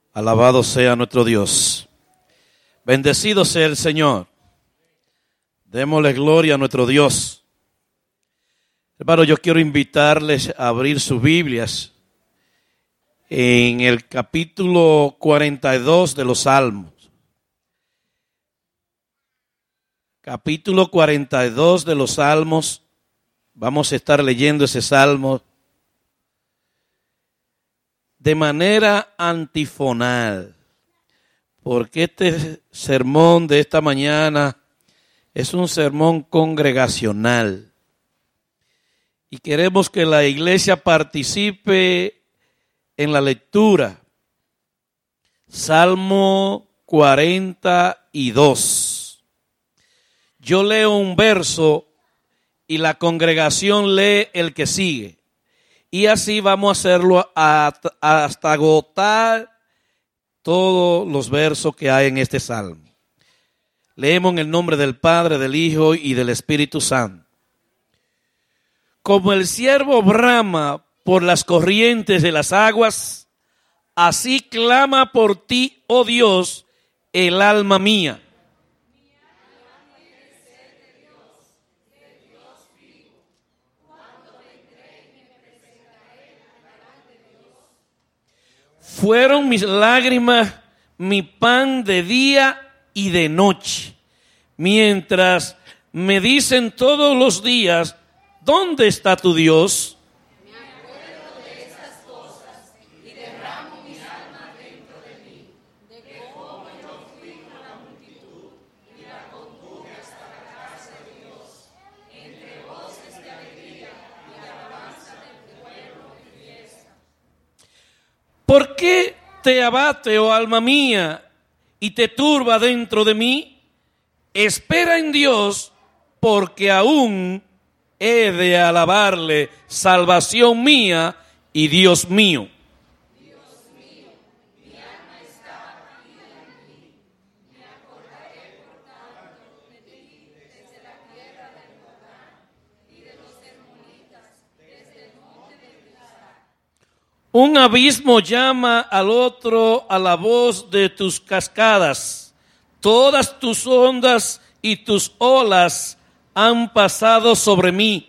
Alabado sea nuestro Dios. Bendecido sea el Señor. Démosle gloria a nuestro Dios. Hermano, yo quiero invitarles a abrir sus Biblias en el capítulo 42 de los Salmos. Capítulo 42 de los Salmos. Vamos a estar leyendo ese salmo de manera antifonal, porque este sermón de esta mañana es un sermón congregacional y queremos que la iglesia participe en la lectura. Salmo 42. Yo leo un verso y la congregación lee el que sigue. Y así vamos a hacerlo hasta agotar todos los versos que hay en este salmo. Leemos en el nombre del Padre, del Hijo y del Espíritu Santo. Como el ciervo brama por las corrientes de las aguas, así clama por ti, oh Dios, el alma mía. Fueron mis lágrimas mi pan de día y de noche, mientras me dicen todos los días, ¿dónde está tu Dios? Me acuerdo de esas cosas y derramo mi alma dentro de mí, de cómo yo fui con la multitud y la conduje hasta la casa de Dios, entre voces de alegría y alabanza del pueblo de fiesta. ¿Por qué te abate, oh alma mía, y te turba dentro de mí? Espera en Dios, porque aún he de alabarle, salvación mía y Dios mío. Dios mío, mi alma está abatida en mí. Me acordaré, por tanto, de ti desde la tierra del Jordán y de los hermonitas desde el monte de Pisar. Un abismo llama al otro a la voz de tus cascadas. Todas tus ondas y tus olas han pasado sobre mí.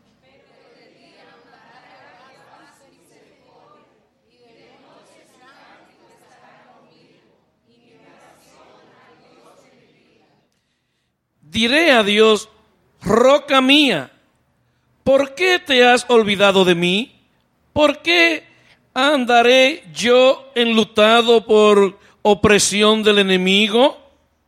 Diré a Dios, roca mía, ¿por qué te has olvidado de mí? ¿Por qué andaré yo enlutado por opresión del enemigo?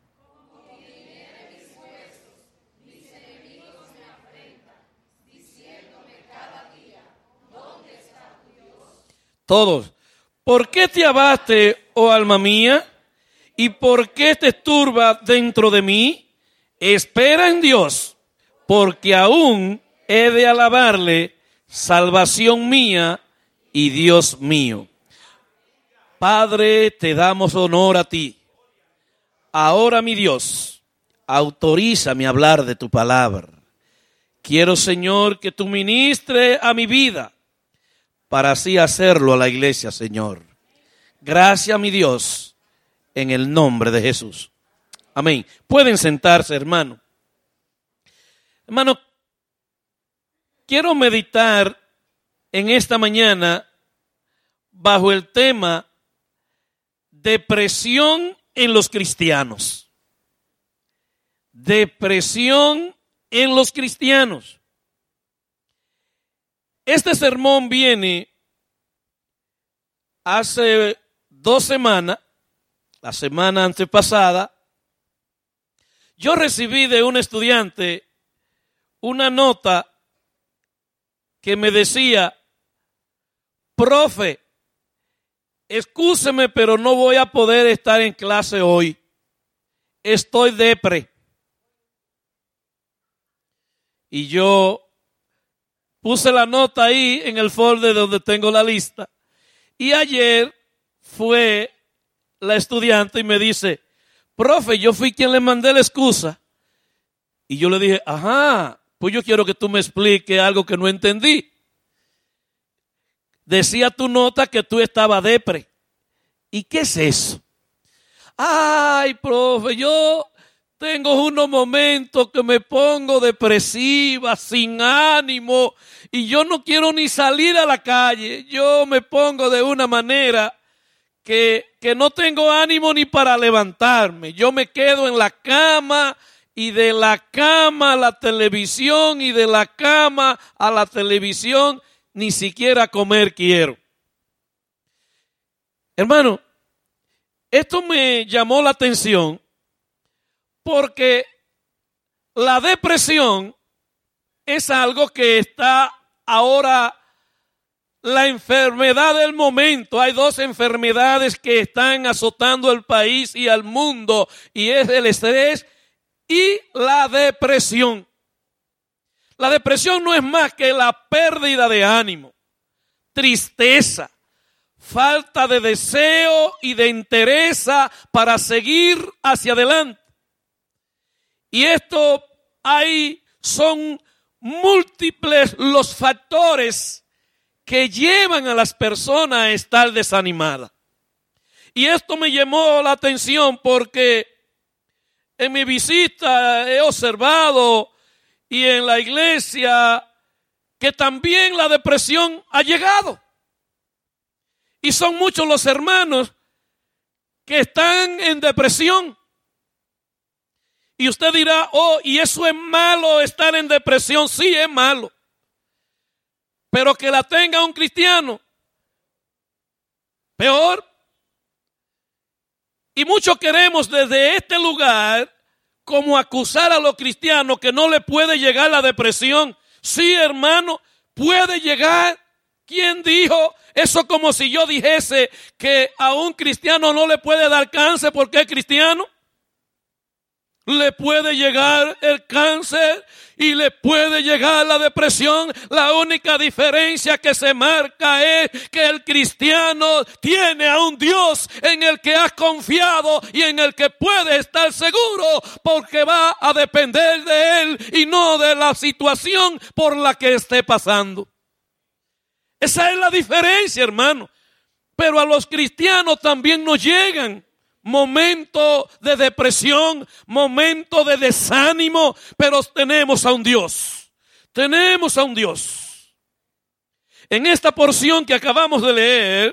Todos. ¿Por qué te abate, oh alma mía? ¿Y por qué te turba dentro de mí? Espera en Dios, porque aún he de alabarle, salvación mía y Dios mío. Padre, te damos honor a ti. Ahora, mi Dios, autorízame a hablar de tu palabra. Quiero, Señor, que tú ministres a mi vida, para así hacerlo a la iglesia, Señor. Gracias, mi Dios, en el nombre de Jesús. Amén. Pueden sentarse, hermano. Hermano, quiero meditar en esta mañana bajo el tema depresión en los cristianos. Depresión en los cristianos. Este sermón viene hace 2 semanas, la semana antepasada. Yo recibí de un estudiante una nota que me decía, profe, excúseme, pero no voy a poder estar en clase hoy. Estoy depre. Y yo puse la nota ahí en el folder donde tengo la lista. Y ayer fue la estudiante y me dice, profe, yo fui quien le mandé la excusa. Y yo le dije, ajá, pues yo quiero que tú me expliques algo que no entendí. Decía tu nota que tú estabas depre. ¿Y qué es eso? Ay, profe, yo tengo unos momentos que me pongo depresiva, sin ánimo, y yo no quiero ni salir a la calle. Yo me pongo de una manera que no tengo ánimo ni para levantarme. Yo me quedo en la cama y de la cama a la televisión y de la cama a la televisión ni siquiera comer quiero. Hermano, esto me llamó la atención porque la depresión es algo que está ahora la enfermedad del momento. Hay dos enfermedades que están azotando el país y al mundo, y es el estrés y la depresión. La depresión no es más que la pérdida de ánimo, tristeza, falta de deseo y de interés para seguir hacia adelante. Y esto son múltiples los factores que llevan a las personas a estar desanimadas. Y esto me llamó la atención porque en mi visita he observado y en la iglesia que también la depresión ha llegado. Y son muchos los hermanos que están en depresión. Y usted dirá, oh, ¿y eso es malo estar en depresión? Sí, es malo. Pero que la tenga un cristiano, peor. Y muchos queremos desde este lugar como acusar a los cristianos que no le puede llegar la depresión. Sí, hermano, puede llegar. ¿Quién dijo eso? Como si yo dijese que a un cristiano no le puede dar cáncer porque es cristiano. Le puede llegar el cáncer y le puede llegar la depresión. La única diferencia que se marca es que el cristiano tiene a un Dios en el que ha confiado y en el que puede estar seguro, porque va a depender de él y no de la situación por la que esté pasando. Esa es la diferencia, hermano. Pero a los cristianos también nos llegan momentos de depresión, momentos de desánimo, pero tenemos a un Dios. Tenemos a un Dios. En esta porción que acabamos de leer,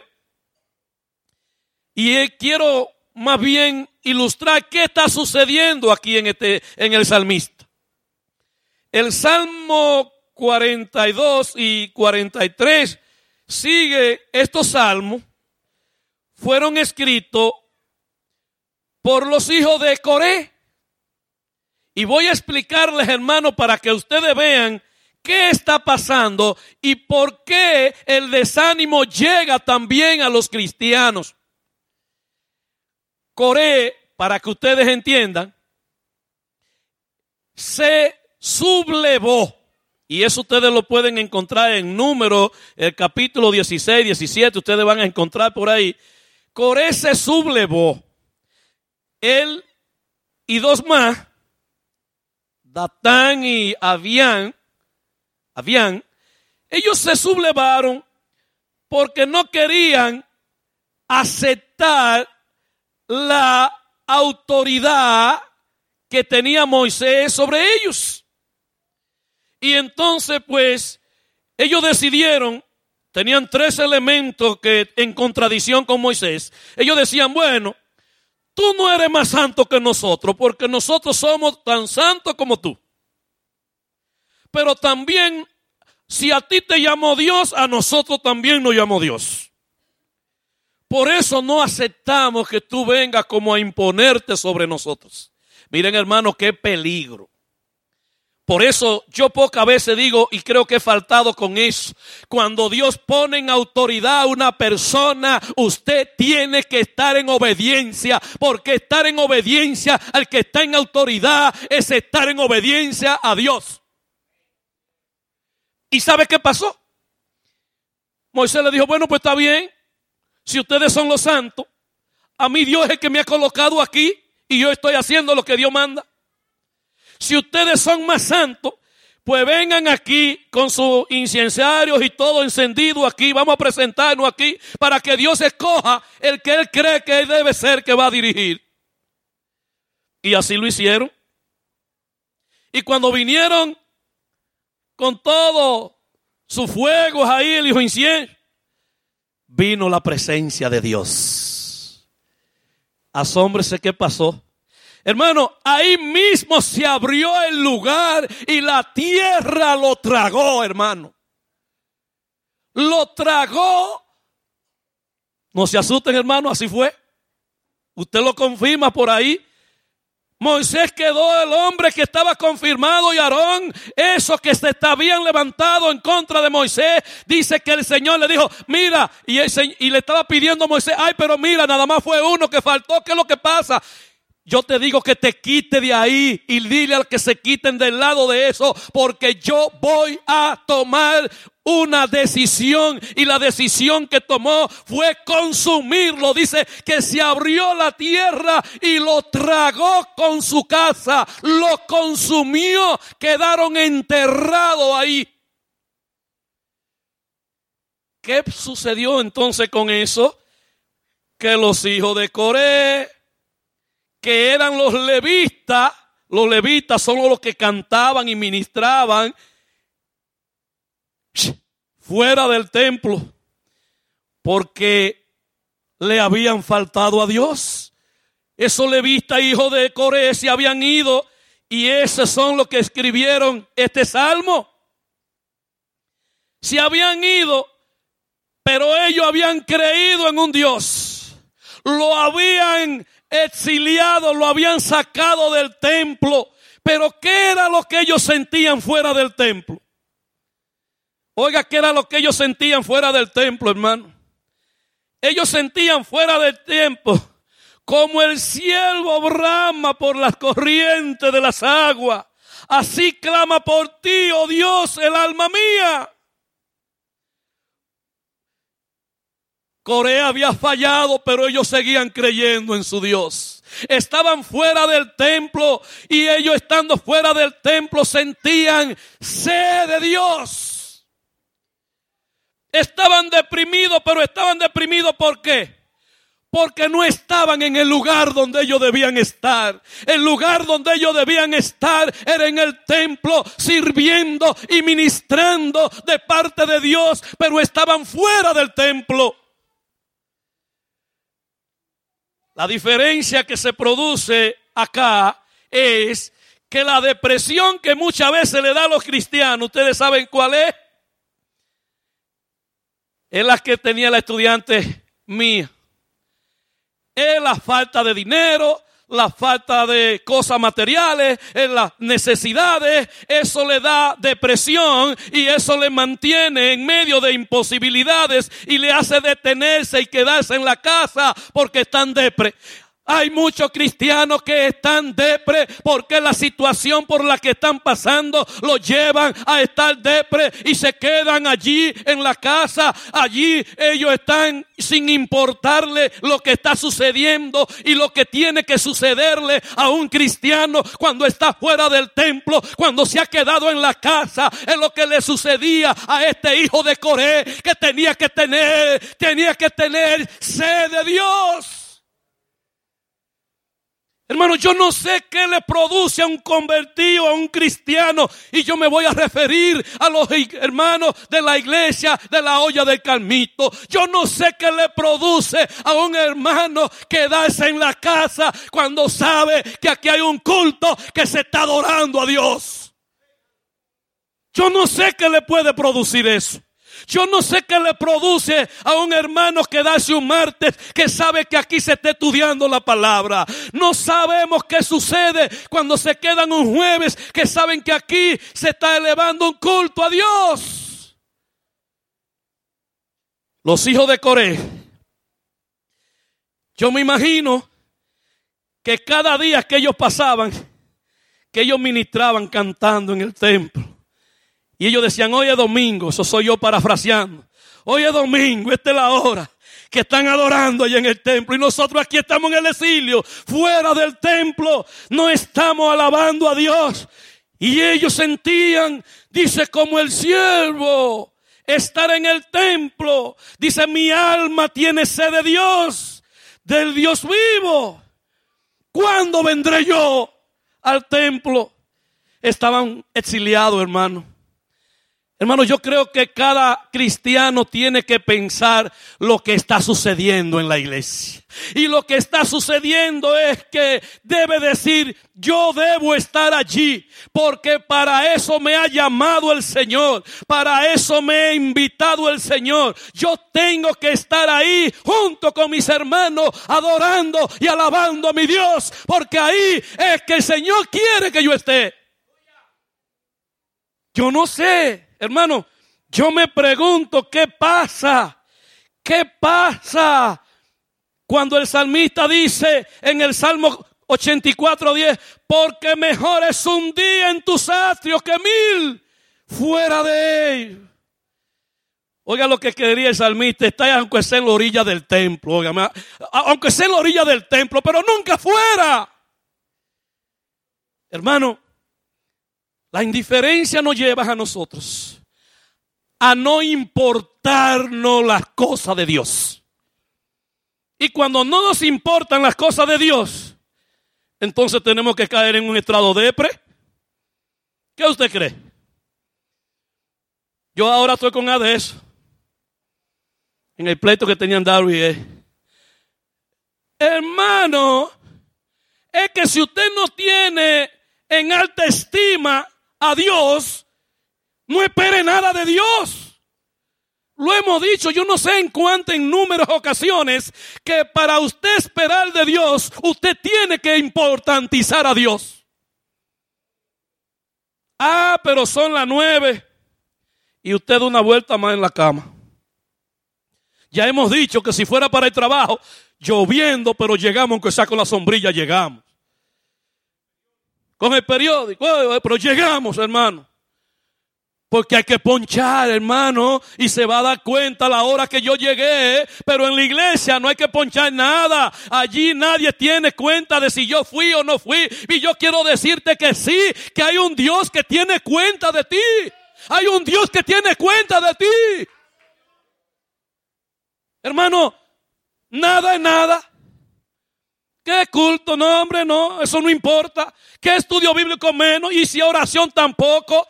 y quiero más bien ilustrar qué está sucediendo aquí en el salmista. El Salmo 42 y 43 sigue estos salmos, fueron escritos por los hijos de Coré. Y voy a explicarles, hermano, para que ustedes vean qué está pasando y por qué el desánimo llega también a los cristianos. Coré, para que ustedes entiendan, se sublevó. Y eso ustedes lo pueden encontrar en Números, el capítulo 16, 17, ustedes van a encontrar por ahí. Coré se sublevó. Él y dos más, Datán y Abián, ellos se sublevaron porque no querían aceptar la autoridad que tenía Moisés sobre ellos. Y entonces pues ellos decidieron, tenían tres elementos que en contradicción con Moisés. Ellos decían, bueno, tú no eres más santo que nosotros, porque nosotros somos tan santos como tú. Pero también, si a ti te llamó Dios, a nosotros también nos llamó Dios. Por eso no aceptamos que tú vengas como a imponerte sobre nosotros. Miren, hermano, qué peligro. Por eso yo pocas veces digo, y creo que he faltado con eso, cuando Dios pone en autoridad a una persona, usted tiene que estar en obediencia, porque estar en obediencia al que está en autoridad es estar en obediencia a Dios. ¿Y sabe qué pasó? Moisés le dijo, bueno, pues está bien, si ustedes son los santos, a mí Dios es el que me ha colocado aquí y yo estoy haciendo lo que Dios manda. Si ustedes son más santos, pues vengan aquí con sus incensarios y todo encendido aquí. Vamos a presentarnos aquí para que Dios escoja el que Él cree que Él debe ser que va a dirigir. Y así lo hicieron. Y cuando vinieron con todo sus fuegos ahí, el hijo incienso, vino la presencia de Dios. Asómbrese qué pasó. Hermano, ahí mismo se abrió el lugar y la tierra lo tragó, hermano. Lo tragó. No se asusten, hermano, así fue. Usted lo confirma por ahí. Moisés quedó el hombre que estaba confirmado y Aarón, esos que se habían levantado en contra de Moisés, dice que el Señor le dijo, mira, y le estaba pidiendo a Moisés, ay, pero mira, nada más fue uno que faltó, ¿qué es lo que pasa? Yo te digo que te quite de ahí y dile al que se quiten del lado de eso, porque yo voy a tomar una decisión y la decisión que tomó fue consumirlo. Dice que se abrió la tierra y lo tragó con su casa, lo consumió, quedaron enterrados ahí. ¿Qué sucedió entonces con eso? Que los hijos de Coré, que eran los levitas son los que cantaban y ministraban fuera del templo, porque le habían faltado a Dios. Esos levitas, hijos de Coré, se habían ido, y esos son los que escribieron este salmo. Se habían ido, pero ellos habían creído en un Dios. Lo habían exiliado, lo habían sacado del templo. Pero ¿qué era lo que ellos sentían fuera del templo? Oiga, ¿qué era lo que ellos sentían fuera del templo, hermano? Ellos sentían fuera del templo como el ciervo brama por las corrientes de las aguas. Así clama por ti, oh Dios, el alma mía. Coré había fallado, pero ellos seguían creyendo en su Dios. Estaban fuera del templo y ellos estando fuera del templo sentían sed de Dios. Estaban deprimidos, pero estaban deprimidos ¿por qué? Porque no estaban en el lugar donde ellos debían estar. El lugar donde ellos debían estar era en el templo, sirviendo y ministrando de parte de Dios, pero estaban fuera del templo. La diferencia que se produce acá es que la depresión que muchas veces le da a los cristianos, ¿ustedes saben cuál es? Es la que tenía la estudiante mía. Es la falta de dinero, la falta de cosas materiales, es las necesidades. Eso le da depresión y eso le mantiene en medio de imposibilidades y le hace detenerse y quedarse en la casa porque están depre. Hay muchos cristianos que están depre porque la situación por la que están pasando los llevan a estar depre y se quedan allí en la casa. Allí ellos están sin importarle lo que está sucediendo y lo que tiene que sucederle a un cristiano cuando está fuera del templo, cuando se ha quedado en la casa. Es lo que le sucedía a este hijo de Coré, que tenía que tener sed de Dios. Hermano, yo no sé qué le produce a un convertido, a un cristiano, y yo me voy a referir a los hermanos de la iglesia de la olla del Carmito. Yo no sé qué le produce a un hermano quedarse en la casa cuando sabe que aquí hay un culto que se está adorando a Dios. Yo no sé qué le puede producir eso. Yo no sé qué le produce a un hermano quedarse un martes que sabe que aquí se está estudiando la palabra. No sabemos qué sucede cuando se quedan un jueves que saben que aquí se está elevando un culto a Dios. Los hijos de Coré, yo me imagino que cada día que ellos pasaban, que ellos ministraban cantando en el templo. Y ellos decían, hoy es domingo, eso soy yo parafraseando. Hoy es domingo, esta es la hora que están adorando allá en el templo. Y nosotros aquí estamos en el exilio, fuera del templo. No estamos alabando a Dios. Y ellos sentían, dice, como el siervo, estar en el templo. Dice, mi alma tiene sed de Dios, del Dios vivo. ¿Cuándo vendré yo al templo? Estaban exiliados, hermano. Hermano, yo creo que cada cristiano tiene que pensar lo que está sucediendo en la iglesia. Y lo que está sucediendo es que debe decir, yo debo estar allí, porque para eso me ha llamado el Señor, para eso me ha invitado el Señor. Yo tengo que estar ahí junto con mis hermanos, adorando y alabando a mi Dios, porque ahí es que el Señor quiere que yo esté. Yo no sé, hermano, yo me pregunto qué pasa cuando el salmista dice en el Salmo 84:10, porque mejor es un día en tus atrios que 1000 fuera de ellos. Oiga lo que quería el salmista, está aunque sea en la orilla del templo, oiga, aunque sea en la orilla del templo, pero nunca fuera. Hermano, la indiferencia nos lleva a nosotros a no importarnos las cosas de Dios. Y cuando no nos importan las cosas de Dios, entonces tenemos que caer en un estado depre. ¿Qué usted cree? Yo ahora estoy con Ades en el pleito que tenían Darwin. Hermano, es que si usted no tiene en alta estima a Dios, no espere nada de Dios. Lo hemos dicho, yo no sé en cuántas, en números ocasiones, que para usted esperar de Dios, usted tiene que importantizar a Dios. Pero son las 9 y usted da una vuelta más en la cama. Ya hemos dicho que si fuera para el trabajo, lloviendo, pero llegamos, aunque sea con la sombrilla, llegamos. Con el periódico, pero llegamos, hermano. Porque hay que ponchar, hermano, y se va a dar cuenta a la hora que yo llegué. Pero en la iglesia no hay que ponchar nada. Allí nadie tiene cuenta de si yo fui o no fui. Y yo quiero decirte que sí, que hay un Dios que tiene cuenta de ti. Hay un Dios que tiene cuenta de ti. Hermano, nada es nada. ¿Qué culto? No, hombre, no, eso no importa. ¿Qué estudio bíblico menos? Y si oración tampoco.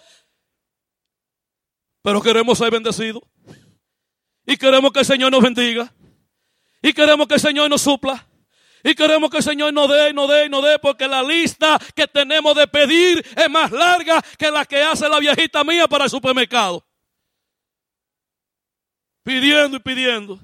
Pero queremos ser bendecidos. Y queremos que el Señor nos bendiga. Y queremos que el Señor nos supla. Y queremos que el Señor nos dé, porque la lista que tenemos de pedir es más larga que la que hace la viejita mía para el supermercado. Pidiendo y pidiendo.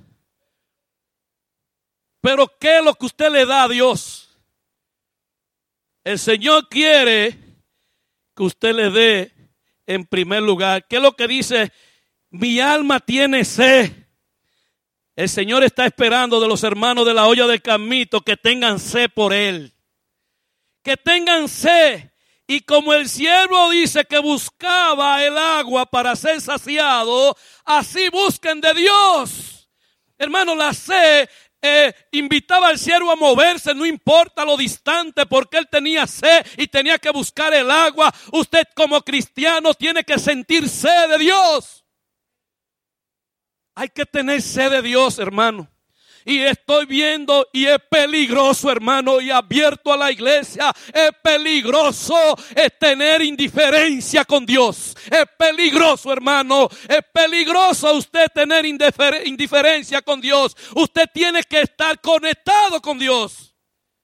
Pero ¿qué es lo que usted le da a Dios? El Señor quiere que usted le dé en primer lugar. ¿Qué es lo que dice? Mi alma tiene sed. El Señor está esperando de los hermanos de la olla del Carmito que tengan sed por Él. Que tengan sed. Y como el siervo dice que buscaba el agua para ser saciado, así busquen de Dios. Hermano, la sed invitaba al siervo a moverse, no importa lo distante, porque él tenía sed y tenía que buscar el agua. Usted como cristiano tiene que sentir sed de Dios. Hay que tener sed de Dios, hermano. Y estoy viendo, y es peligroso, hermano, y abierto a la iglesia, es peligroso tener indiferencia con Dios. Es peligroso, hermano, es peligroso usted tener indiferencia con Dios. Usted tiene que estar conectado con Dios.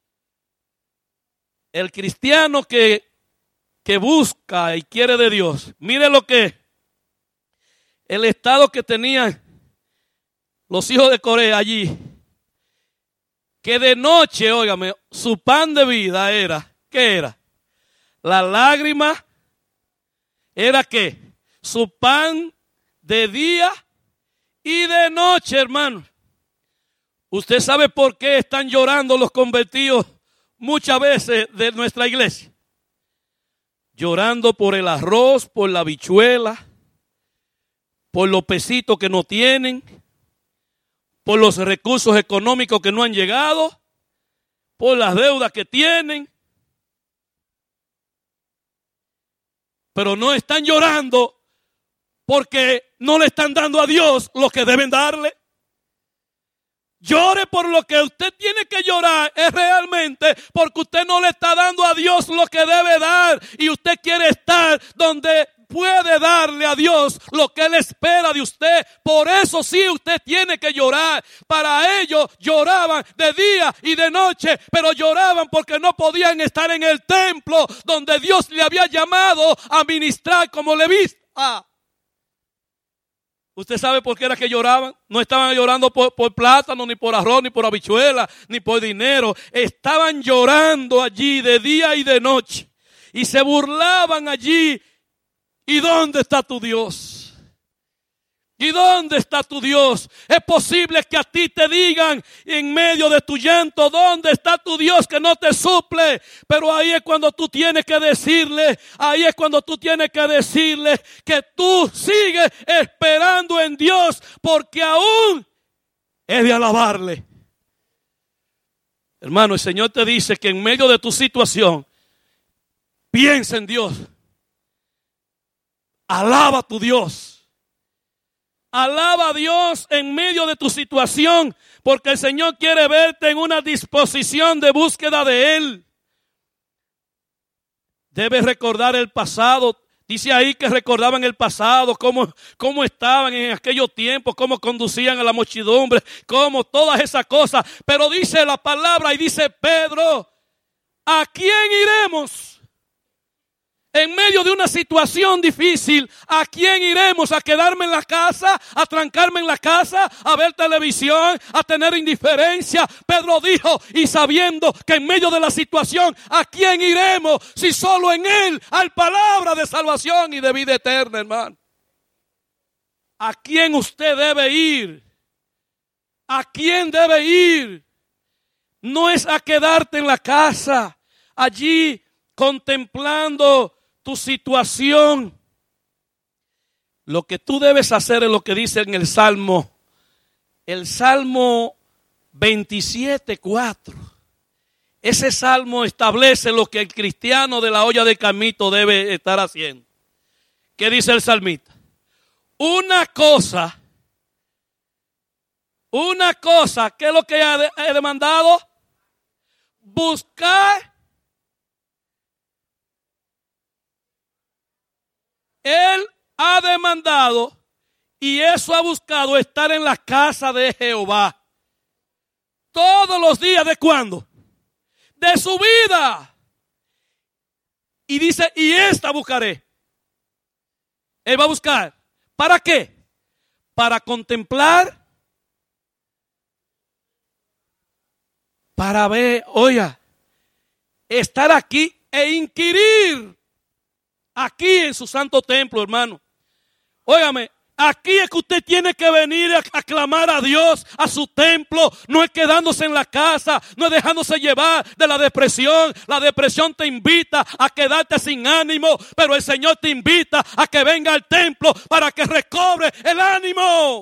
El cristiano que busca y quiere de Dios, mire lo que el estado que tenían los hijos de Corea allí, que de noche, óigame, su pan de vida era, ¿qué era? La lágrima era ¿qué? Su pan de día y de noche, hermano. ¿Usted sabe por qué están llorando los convertidos muchas veces de nuestra iglesia? Llorando por el arroz, por la habichuela, por los pesitos que no tienen, por los recursos económicos que no han llegado, por las deudas que tienen. pero no están llorando porque no le están dando a Dios lo que deben darle. Llore por lo que usted tiene que llorar, es realmente porque usted no le está dando a Dios lo que debe dar y usted quiere estar donde puede darle a Dios lo que Él espera de usted. Por eso sí usted tiene que llorar. Para ellos lloraban de día y de noche, pero lloraban porque no podían estar en el templo donde Dios le había llamado a ministrar como levita. ¿Usted sabe por qué era que lloraban? No estaban llorando por plátano, ni por arroz, ni por habichuela, ni por dinero. Estaban llorando allí de día y de noche. Y se burlaban allí. ¿Y dónde está tu Dios? ¿Y dónde está tu Dios? Es posible que a ti te digan en medio de tu llanto, ¿dónde está tu Dios que no te suple? Pero ahí es cuando tú tienes que decirle, que tú sigues esperando en Dios, porque aún es de alabarle. Hermano, el Señor te dice que en medio de tu situación, piensa en Dios. Alaba a tu Dios. Alaba a Dios en medio de tu situación, porque el Señor quiere verte en una disposición de búsqueda de Él. Debes recordar el pasado. Dice ahí que recordaban el pasado, cómo estaban en aquellos tiempos, cómo conducían a la muchedumbre, cómo todas esas cosas. Pero dice la palabra y dice Pedro, ¿a quién iremos? En medio de una situación difícil, ¿a quién iremos? ¿A quedarme en la casa? ¿A trancarme en la casa? ¿A ver televisión? ¿A tener indiferencia? Pedro dijo, y sabiendo que en medio de la situación, ¿a quién iremos? Si solo en Él hay palabra de salvación y de vida eterna, hermano. ¿A quién usted debe ir? ¿A quién debe ir? No es a quedarte en la casa, allí contemplando tu situación. Lo que tú debes hacer es lo que dice en el Salmo 27:4. Ese salmo establece lo que el cristiano de la olla de Camito debe estar haciendo. ¿Qué dice el salmista? Una cosa, ¿qué es lo que he demandado? Buscar. Él ha demandado y eso ha buscado estar en la casa de Jehová. Todos los días, ¿de cuándo? De su vida. Y dice, y esta buscaré. Él va a buscar. ¿Para qué? Para contemplar. Para ver, oiga, estar aquí e inquirir. Aquí en su santo templo, hermano. Óigame, aquí es que usted tiene que venir a clamar a Dios, a su templo. No es quedándose en la casa, no es dejándose llevar de la depresión. La depresión te invita a quedarte sin ánimo, pero el Señor te invita a que venga al templo para que recobre el ánimo.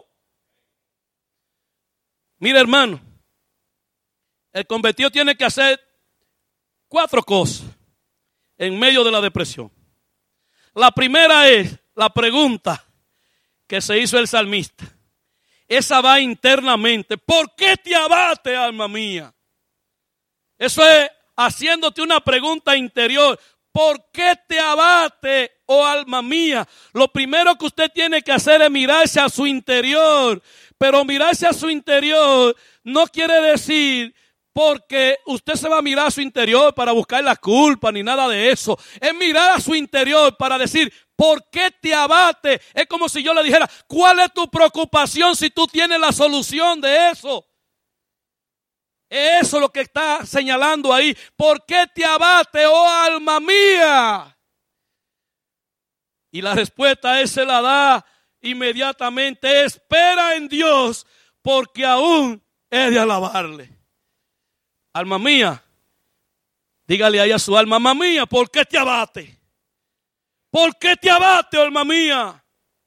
Mira, hermano, el convertido tiene que hacer 4 cosas en medio de la depresión. La primera es la pregunta que se hizo el salmista. Esa va internamente. ¿Por qué te abate, alma mía? Eso es haciéndote una pregunta interior. ¿Por qué te abate, oh alma mía? Lo primero que usted tiene que hacer es mirarse a su interior. Pero mirarse a su interior no quiere decir porque usted se va a mirar a su interior para buscar la culpa ni nada de eso. Es mirar a su interior para decir, ¿por qué te abate? Es como si yo le dijera, ¿cuál es tu preocupación si tú tienes la solución de eso? Eso es lo que está señalando ahí. ¿Por qué te abate, oh alma mía? Y la respuesta se la da inmediatamente. Espera en Dios, porque aún he de alabarle. Alma mía, dígale ahí a su alma, alma mía, ¿por qué te abate? ¿Por qué te abate, alma mía?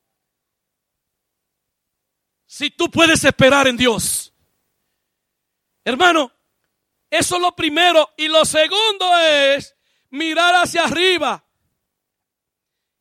Si tú puedes esperar en Dios. Hermano, eso es lo primero. Y lo segundo es mirar hacia arriba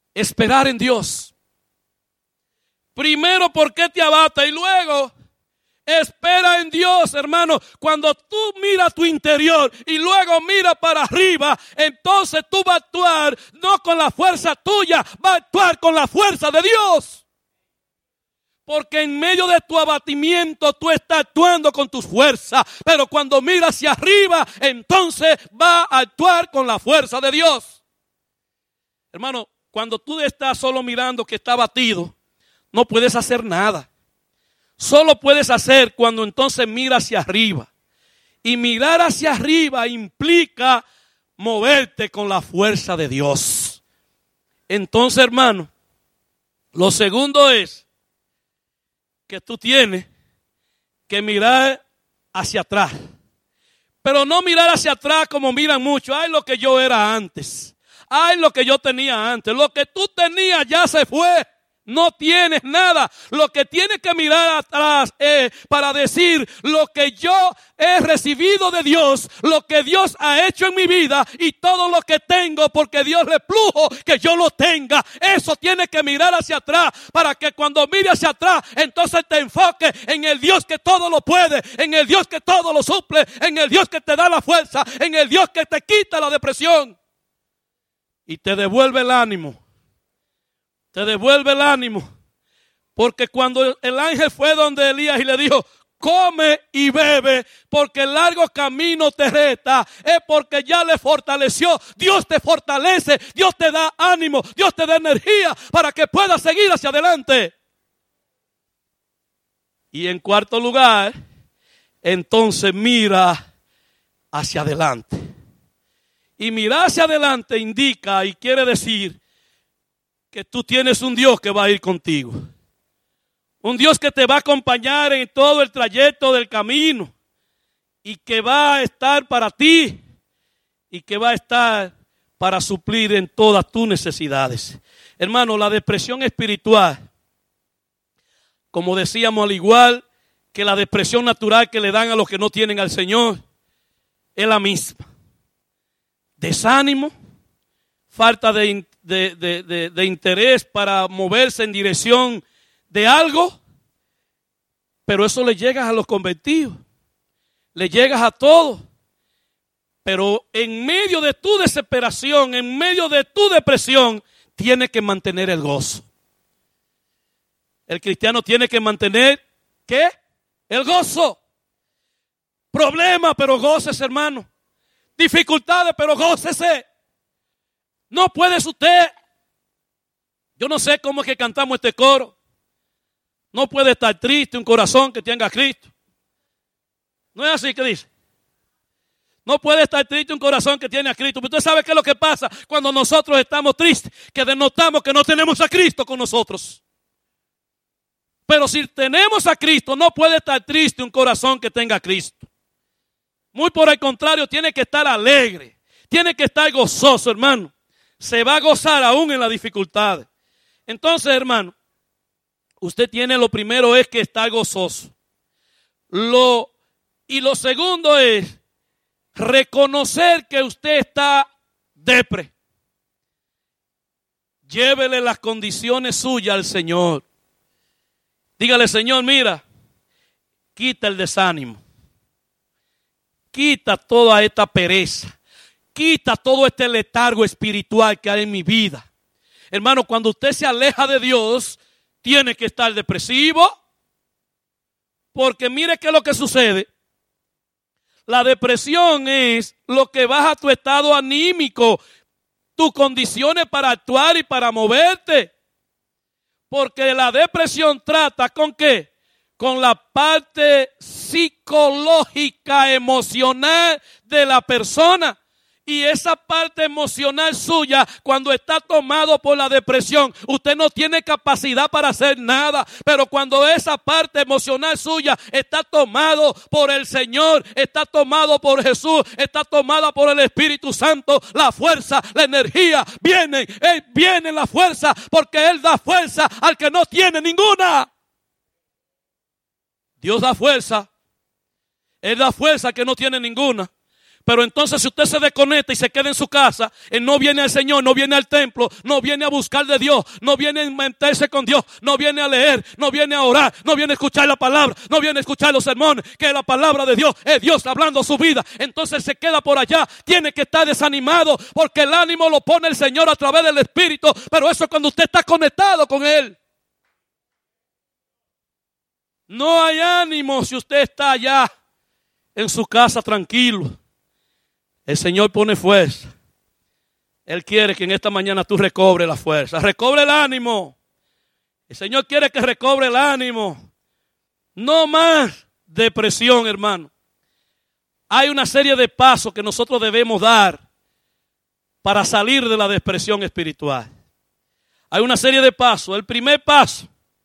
esperar en Dios. Primero, ¿por qué te abate? Y luego, espera en Dios, hermano. Cuando tú miras tu interior y luego miras para arriba, entonces tú vas a actuar no con la fuerza tuya, vas a actuar con la fuerza de Dios. Porque en medio de tu abatimiento tú estás actuando con tus fuerzas. Pero cuando miras hacia arriba, entonces vas a actuar con la fuerza de Dios. Hermano, cuando tú estás solo mirando que está abatido, no puedes hacer nada. Solo puedes hacer cuando entonces miras hacia arriba. Y mirar hacia arriba implica moverte con la fuerza de Dios. Entonces, hermano, lo segundo es que tú tienes que mirar hacia atrás. Pero no mirar hacia atrás como miran muchos. Ay, lo que yo era antes. Ay, lo que yo tenía antes. Lo que tú tenías ya se fue. No tienes nada. Lo que tienes que mirar atrás es para decir lo que yo he recibido de Dios, lo que Dios ha hecho en mi vida y todo lo que tengo porque Dios le plujo que yo lo tenga. Eso tienes que mirar hacia atrás para que cuando mires hacia atrás entonces te enfoques en el Dios que todo lo puede, en el Dios que todo lo suple, en el Dios que te da la fuerza, en el Dios que te quita la depresión y te devuelve el ánimo. Te devuelve el ánimo. Porque cuando el ángel fue donde Elías y le dijo, come y bebe, porque el largo camino te resta, es porque ya le fortaleció. Dios te fortalece, Dios te da ánimo, Dios te da energía para que puedas seguir hacia adelante. Y en cuarto lugar, entonces mira hacia adelante. Y mirar hacia adelante indica y quiere decir que tú tienes un Dios que va a ir contigo. Un Dios que te va a acompañar en todo el trayecto del camino. Y que va a estar para ti. Y que va a estar para suplir en todas tus necesidades. Hermano, la depresión espiritual, como decíamos, al igual que la depresión natural que le dan a los que no tienen al Señor, es la misma. Desánimo, falta de interés para moverse en dirección de algo, pero eso le llega a los convertidos, le llegas a todos. Pero en medio de tu desesperación, en medio de tu depresión, tienes que mantener el gozo. El cristiano tiene que mantener, ¿qué? El gozo. Problemas, pero gócese, hermano. Dificultades, pero gócese. No puedes usted, yo no sé cómo es que cantamos este coro. No puede estar triste un corazón que tenga a Cristo. No es así que dice. No puede estar triste un corazón que tiene a Cristo. Pero usted sabe qué es lo que pasa cuando nosotros estamos tristes, que denotamos que no tenemos a Cristo con nosotros. Pero si tenemos a Cristo, no puede estar triste un corazón que tenga a Cristo. Muy por el contrario, tiene que estar alegre, tiene que estar gozoso, hermano. Se va a gozar aún en las dificultades. Entonces, hermano, usted tiene, lo primero es que está gozoso. Y lo segundo es reconocer que usted está depre. Llévele las condiciones suyas al Señor. Dígale, Señor, mira, quita el desánimo. Quita toda esta pereza. Quita todo este letargo espiritual que hay en mi vida. Hermano, cuando usted se aleja de Dios, tiene que estar depresivo. Porque mire qué es lo que sucede. La depresión es lo que baja tu estado anímico, tus condiciones para actuar y para moverte. Porque la depresión trata ¿con qué? Con la parte psicológica, emocional de la persona. Y esa parte emocional suya, cuando está tomado por la depresión, usted no tiene capacidad para hacer nada. Pero cuando esa parte emocional suya está tomado por el Señor, está tomado por Jesús, está tomada por el Espíritu Santo, la fuerza, la energía, viene la fuerza, porque Él da fuerza al que no tiene ninguna. Dios da fuerza. Él da fuerza al que no tiene ninguna. Pero entonces si usted se desconecta y se queda en su casa, él no viene al Señor, no viene al templo, no viene a buscar de Dios, no viene a meterse con Dios, no viene a leer, no viene a orar, no viene a escuchar la palabra, no viene a escuchar los sermones, que la palabra de Dios es Dios hablando su vida. Entonces se queda por allá, tiene que estar desanimado porque el ánimo lo pone el Señor a través del Espíritu, pero eso es cuando usted está conectado con Él. No hay ánimo si usted está allá en su casa tranquilo. El Señor pone fuerza. Él quiere que en esta mañana tú recobres la fuerza. Recobre el ánimo. El Señor quiere que recobre el ánimo. No más depresión, hermano. Hay una serie de pasos que nosotros debemos dar para salir de la depresión espiritual. Hay una serie de pasos. El primer paso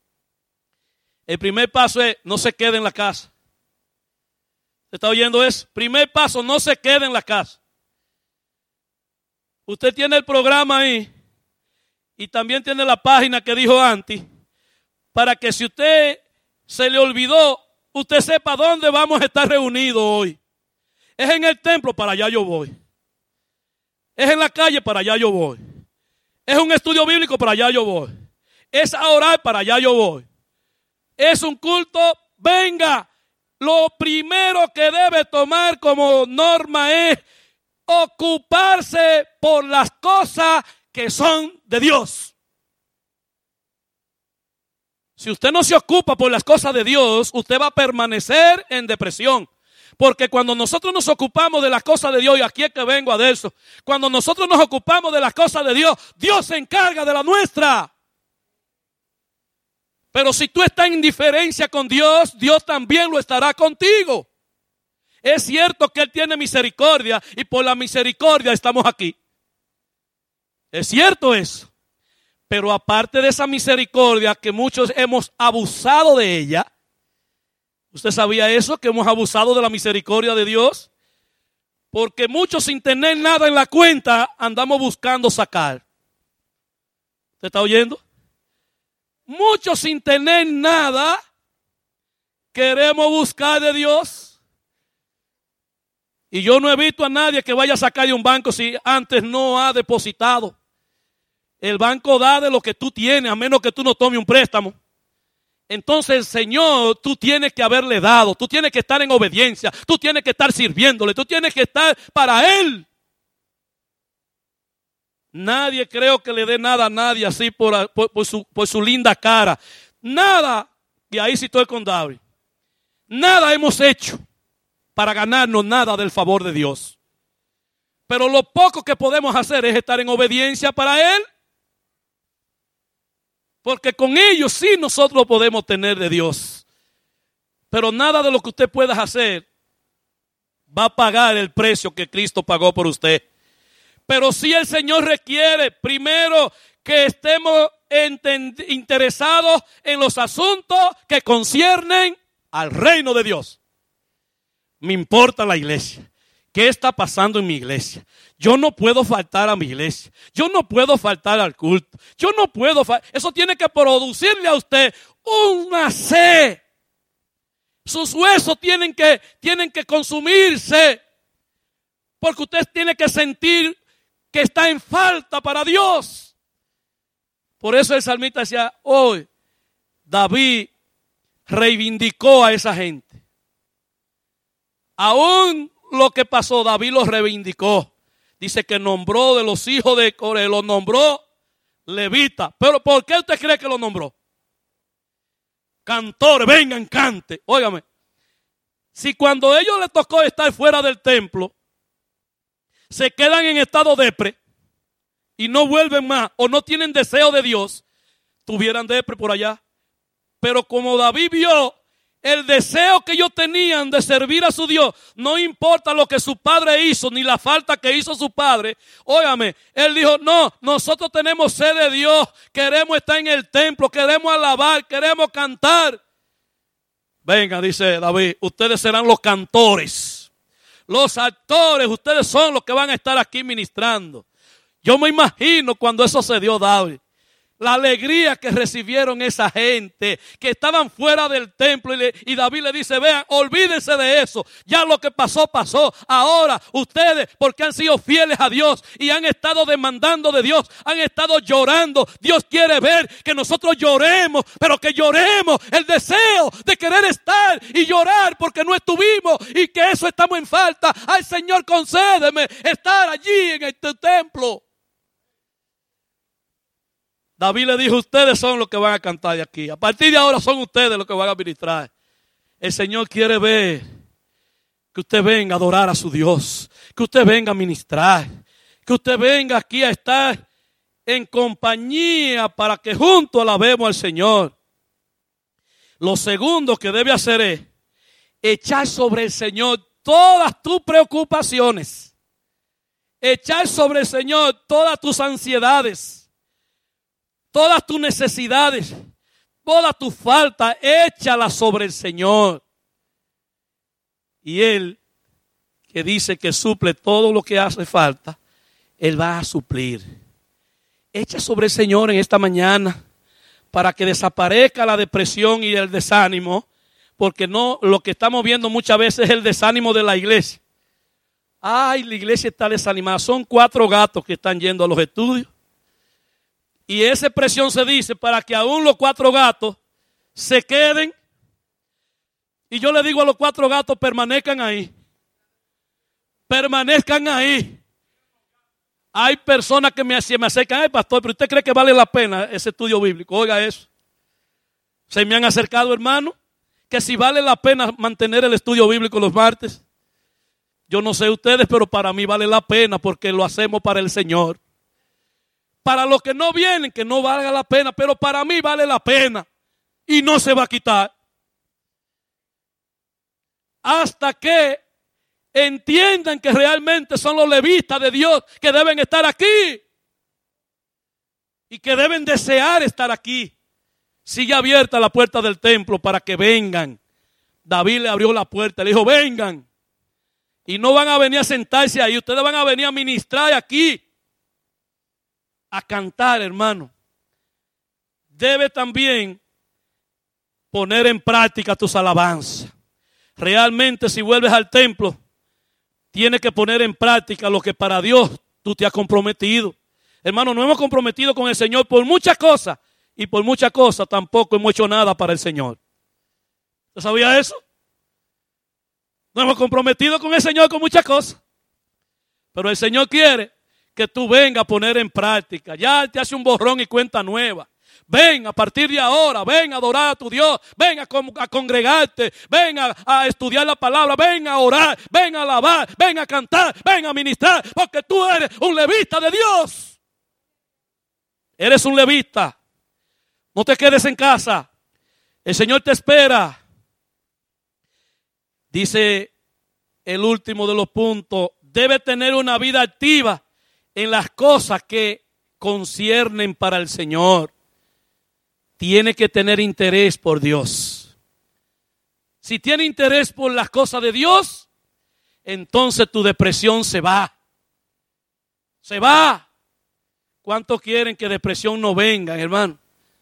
es no se quede en la casa. ¿Está oyendo eso? Primer paso, no se quede en la casa. Usted tiene el programa ahí y también tiene la página que dijo Anti, para que si usted se le olvidó, usted sepa dónde vamos a estar reunidos hoy. Es en el templo, para allá yo voy. Es en la calle, para allá yo voy. Es un estudio bíblico, para allá yo voy. Es a orar, para allá yo voy. Es un culto, venga. Lo primero que debe tomar como norma es ocuparse por las cosas que son de Dios. Si usted no se ocupa por las cosas de Dios, usted va a permanecer en depresión. Porque cuando nosotros nos ocupamos de las cosas de Dios, y aquí es que vengo a eso, cuando nosotros nos ocupamos de las cosas de Dios, Dios se encarga de la nuestra. Pero si tú estás en indiferencia con Dios, Dios también lo estará contigo. Es cierto que Él tiene misericordia y por la misericordia estamos aquí. Es cierto eso. Pero aparte de esa misericordia que muchos hemos abusado de ella, ¿usted sabía eso? Que hemos abusado de la misericordia de Dios. Porque muchos sin tener nada en la cuenta andamos buscando sacar. ¿Usted está oyendo? Muchos sin tener nada queremos buscar de Dios. Y yo no he visto a nadie que vaya a sacar de un banco si antes no ha depositado. El banco da de lo que tú tienes, a menos que tú no tomes un préstamo. Entonces el Señor, tú tienes que haberle dado, tú tienes que estar en obediencia, tú tienes que estar sirviéndole, tú tienes que estar para Él. Nadie creo que le dé nada a nadie así por su linda cara. Nada, y ahí sí estoy con David. Nada hemos hecho para ganarnos nada del favor de Dios. Pero lo poco que podemos hacer es estar en obediencia para Él. Porque con ellos sí nosotros podemos tener de Dios. Pero nada de lo que usted pueda hacer va a pagar el precio que Cristo pagó por usted. Pero sí el Señor requiere primero que estemos interesados en los asuntos que conciernen al reino de Dios. Me importa la iglesia. ¿Qué está pasando en mi iglesia? Yo no puedo faltar a mi iglesia. Yo no puedo faltar al culto. Yo no puedo faltar. Eso tiene que producirle a usted una sed. Sus huesos tienen que consumirse. Porque usted tiene que sentir que está en falta para Dios. Por eso el salmista decía, hoy David reivindicó a esa gente. Aún lo que pasó, David lo reivindicó. Dice que nombró de los hijos de Coré, los nombró levita. Pero ¿por qué usted cree que lo nombró? Cantores, vengan, cante. Óigame, si cuando a ellos les tocó estar fuera del templo, se quedan en estado depre y no vuelven más o no tienen deseo de Dios, tuvieran depre por allá. Pero como David vio el deseo que ellos tenían de servir a su Dios, no importa lo que su padre hizo ni la falta que hizo su padre, óigame, él dijo, no, nosotros tenemos sed de Dios, queremos estar en el templo, queremos alabar, queremos cantar. Venga, dice David, ustedes serán los cantores, los actores, ustedes son los que van a estar aquí ministrando. Yo me imagino cuando eso se dio, David, La alegría que recibieron esa gente que estaban fuera del templo y David le dice, vean, olvídense de eso. Ya lo que pasó, pasó. Ahora ustedes, porque han sido fieles a Dios y han estado demandando de Dios, han estado llorando. Dios quiere ver que nosotros lloremos, pero que lloremos el deseo de querer estar y llorar porque no estuvimos y que eso estamos en falta. Ay, Señor, concédeme estar allí en este templo. David le dijo, ustedes son los que van a cantar de aquí. A partir de ahora son ustedes los que van a ministrar. El Señor quiere ver que usted venga a adorar a su Dios, que usted venga a ministrar, que usted venga aquí a estar en compañía para que juntos alabemos al Señor. Lo segundo que debe hacer es echar sobre el Señor todas tus preocupaciones, echar sobre el Señor todas tus ansiedades, todas tus necesidades, todas tus faltas, échalas sobre el Señor. Y Él, que dice que suple todo lo que hace falta, Él va a suplir. Echa sobre el Señor en esta mañana para que desaparezca la depresión y el desánimo, porque no, lo que estamos viendo muchas veces es el desánimo de la iglesia. Ay, la iglesia está desanimada. Son 4 gatos que están yendo a los estudios. Y esa expresión se dice para que aún los 4 gatos se queden. Y yo le digo a los 4 gatos, permanezcan ahí. Permanezcan ahí. Hay personas que me acercan, ay pastor, pero ¿usted cree que vale la pena ese estudio bíblico? Oiga eso. Se me han acercado, hermano, que si vale la pena mantener el estudio bíblico los martes. Yo no sé ustedes, pero para mí vale la pena porque lo hacemos para el Señor. Para los que no vienen, que no valga la pena, pero para mí vale la pena y no se va a quitar. Hasta que entiendan que realmente son los levitas de Dios que deben estar aquí y que deben desear estar aquí. Sigue abierta la puerta del templo para que vengan. David le abrió la puerta, le dijo, vengan. Y no van a venir a sentarse ahí, ustedes van a venir a ministrar aquí. A cantar, hermano. Debe también poner en práctica tus alabanzas. Realmente, si vuelves al templo, tienes que poner en práctica lo que para Dios tú te has comprometido. Hermano, nos hemos comprometido con el Señor por muchas cosas y por muchas cosas tampoco hemos hecho nada para el Señor. ¿Usted sabía eso? Nos hemos comprometido con el Señor con muchas cosas, pero el Señor quiere que tú vengas a poner en práctica. Ya te hace un borrón y cuenta nueva. Ven a partir de ahora, ven a adorar a tu Dios, ven a congregarte, ven a estudiar la palabra, ven a orar, ven a alabar, ven a cantar, ven a ministrar, porque tú eres un levita de Dios. Eres un levita. No te quedes en casa. El Señor te espera. Dice el último de los puntos, debe tener una vida activa en las cosas que conciernen para el Señor. Tiene que tener interés por Dios. Si tiene interés por las cosas de Dios, entonces tu depresión se va. Se va. ¿Cuántos quieren que depresión no venga, hermano?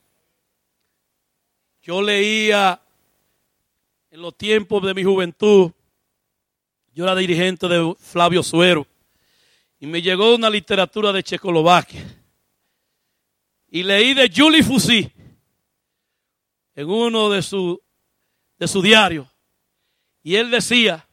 Yo leía en los tiempos de mi juventud, yo era dirigente de Flavio Suero, y me llegó una literatura de Checoslovaquia. Y leí de Jules Foussy en uno de su diario. Y él decía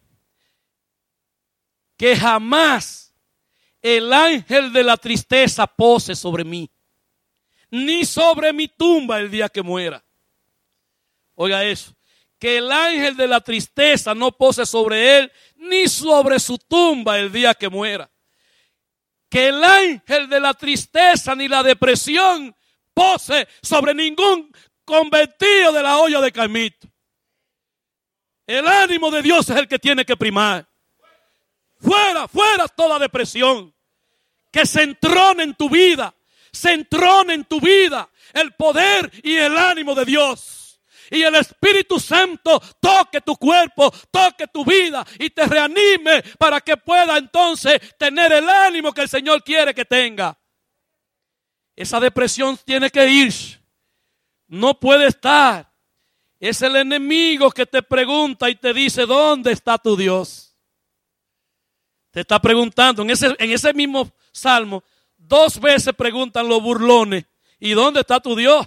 que jamás el ángel de la tristeza pose sobre mí, ni sobre mi tumba el día que muera. Oiga eso, que el ángel de la tristeza no pose sobre él, ni sobre su tumba el día que muera. Que el ángel de la tristeza ni la depresión pose sobre ningún convertido de la olla de Carmito. El ánimo de Dios es el que tiene que primar. Fuera, fuera toda depresión. Que se entrone en tu vida. Se entrone en tu vida el poder y el ánimo de Dios. Y el Espíritu Santo toque tu cuerpo, toque tu vida y te reanime para que pueda entonces tener el ánimo que el Señor quiere que tenga. Esa depresión tiene que ir. No puede estar. Es el enemigo que te pregunta y te dice, ¿dónde está tu Dios? Te está preguntando. En ese mismo salmo, 2 veces preguntan los burlones, ¿y dónde está tu Dios?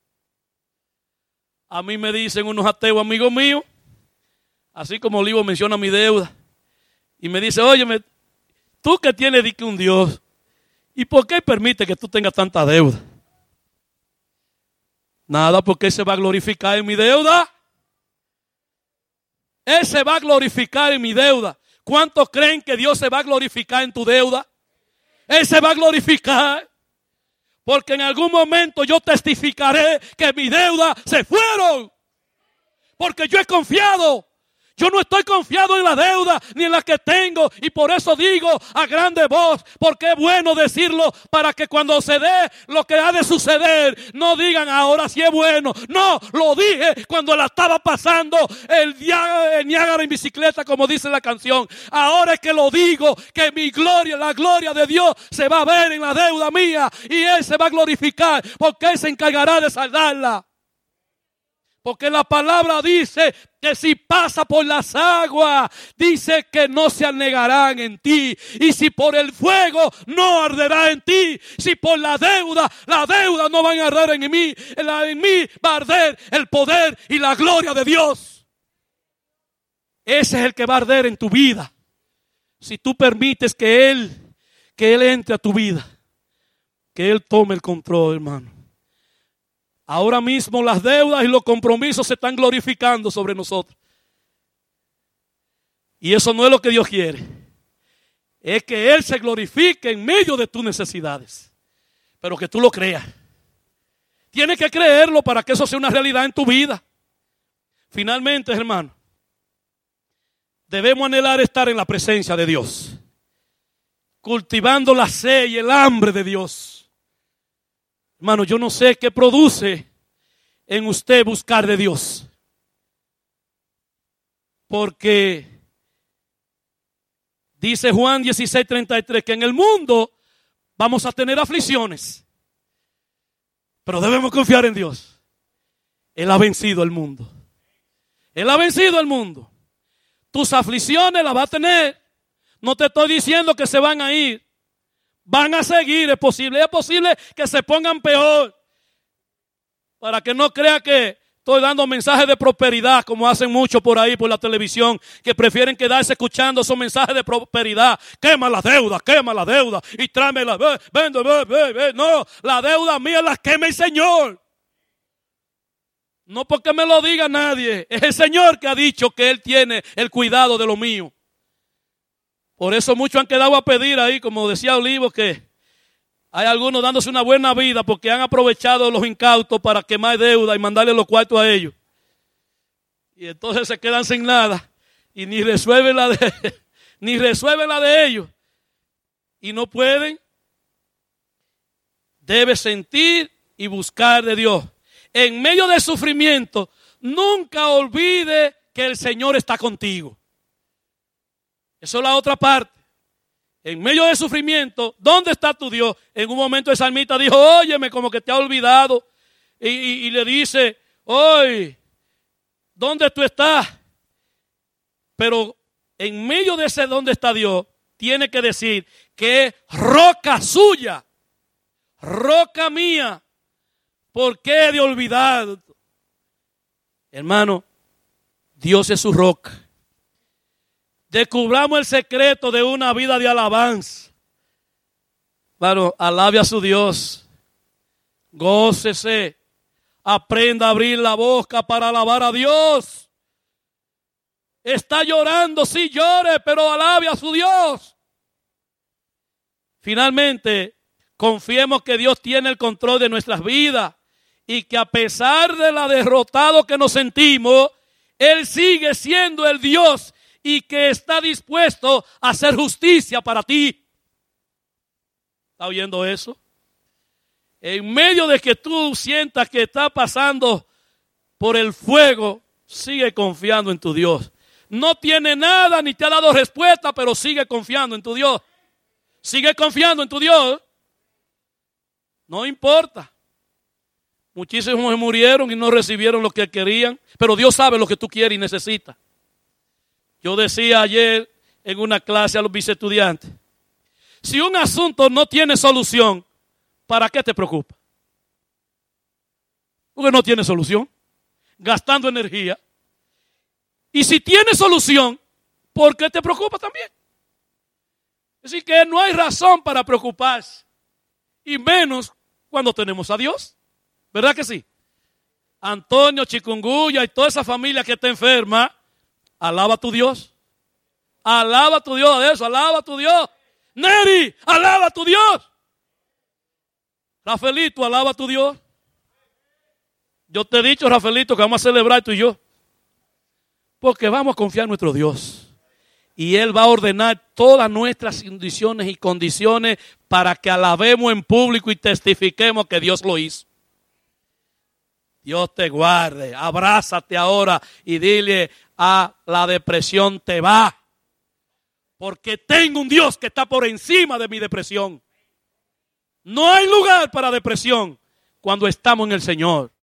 A mí me dicen unos ateos amigos míos, así como Olivo menciona mi deuda, y me dice, óyeme, tú que tienes di que un Dios, ¿y por qué permite que tú tengas tanta deuda? Nada, porque Él se va a glorificar en mi deuda. Él se va a glorificar en mi deuda. ¿Cuántos creen que Dios se va a glorificar en tu deuda? Él se va a glorificar. Porque en algún momento yo testificaré que mis deudas se fueron. Porque yo he confiado. Yo no estoy confiado en la deuda ni en la que tengo. Y por eso digo a grande voz, porque es bueno decirlo para que cuando se dé lo que ha de suceder, no digan ahora sí es bueno. No, lo dije cuando la estaba pasando el Niágara en bicicleta, como dice la canción. Ahora es que lo digo, que mi gloria, la gloria de Dios se va a ver en la deuda mía. Y Él se va a glorificar porque Él se encargará de saldarla. Porque la palabra dice que si pasa por las aguas, dice que no se anegarán en ti. Y si por el fuego, no arderá en ti. Si por la deuda no van a arder en mí. En mí va a arder el poder y la gloria de Dios. Ese es el que va a arder en tu vida. Si tú permites que Él entre a tu vida. Que Él tome el control, hermano. Ahora mismo las deudas y los compromisos se están glorificando sobre nosotros. Y eso no es lo que Dios quiere. Es que Él se glorifique en medio de tus necesidades. Pero que tú lo creas. Tienes que creerlo para que eso sea una realidad en tu vida. Finalmente, hermano, debemos anhelar estar en la presencia de Dios. Cultivando la sed y el hambre de Dios. Hermano, yo no sé qué produce en usted buscar de Dios. Porque dice Juan 16:33 que en el mundo vamos a tener aflicciones. Pero debemos confiar en Dios. Él ha vencido el mundo. Él ha vencido el mundo. Tus aflicciones las va a tener. No te estoy diciendo que se van a ir. Van a seguir, es posible que se pongan peor. Para que no crea que estoy dando mensajes de prosperidad, como hacen muchos por ahí, por la televisión, que prefieren quedarse escuchando esos mensajes de prosperidad. Quema la deuda, y tráemela, vende. No, la deuda mía la quema el Señor. No porque me lo diga nadie, es el Señor que ha dicho que Él tiene el cuidado de lo mío. Por eso muchos han quedado a pedir ahí, como decía Olivo, que hay algunos dándose una buena vida porque han aprovechado los incautos para quemar deuda y mandarle los cuartos a ellos. Y entonces se quedan sin nada y ni resuelven la de ellos. Y no pueden. Debes sentir y buscar de Dios. En medio del sufrimiento, nunca olvide que el Señor está contigo. Eso es la otra parte. En medio del sufrimiento, ¿dónde está tu Dios? En un momento el salmista dijo, óyeme, como que te ha olvidado. Y le dice, oye, ¿dónde tú estás? Pero en medio de ese ¿dónde está Dios? Tiene que decir que es roca suya, roca mía. ¿Por qué he de olvidar? Hermano, Dios es su roca. Descubramos el secreto de una vida de alabanza. Bueno, alabe a su Dios. Gócese. Aprenda a abrir la boca para alabar a Dios. Está llorando, sí llore, pero alabe a su Dios. Finalmente, confiemos que Dios tiene el control de nuestras vidas y que a pesar de la derrotado que nos sentimos, Él sigue siendo el Dios y que está dispuesto a hacer justicia para ti. ¿Está oyendo eso? En medio de que tú sientas que está pasando por el fuego, sigue confiando en tu Dios. No tiene nada ni te ha dado respuesta, pero sigue confiando en tu Dios. Sigue confiando en tu Dios. No importa. Muchísimos murieron y no recibieron lo que querían, pero Dios sabe lo que tú quieres y necesitas. Yo decía ayer en una clase a los viceestudiantes, si un asunto no tiene solución, ¿para qué te preocupa? Porque no tiene solución, gastando energía. Y si tiene solución, ¿por qué te preocupa también? Es decir, que no hay razón para preocuparse, y menos cuando tenemos a Dios. ¿Verdad que sí? Antonio, chikungunya y toda esa familia que está enferma, alaba a tu Dios. Alaba a tu Dios de eso, alaba a tu Dios. Neri, alaba a tu Dios. Rafaelito, alaba a tu Dios. Yo te he dicho, Rafaelito, que vamos a celebrar tú y yo. Porque vamos a confiar en nuestro Dios. Y Él va a ordenar todas nuestras condiciones y condiciones para que alabemos en público y testifiquemos que Dios lo hizo. Dios te guarde, abrázate ahora y dile a la depresión te va. Porque tengo un Dios que está por encima de mi depresión. No hay lugar para depresión cuando estamos en el Señor.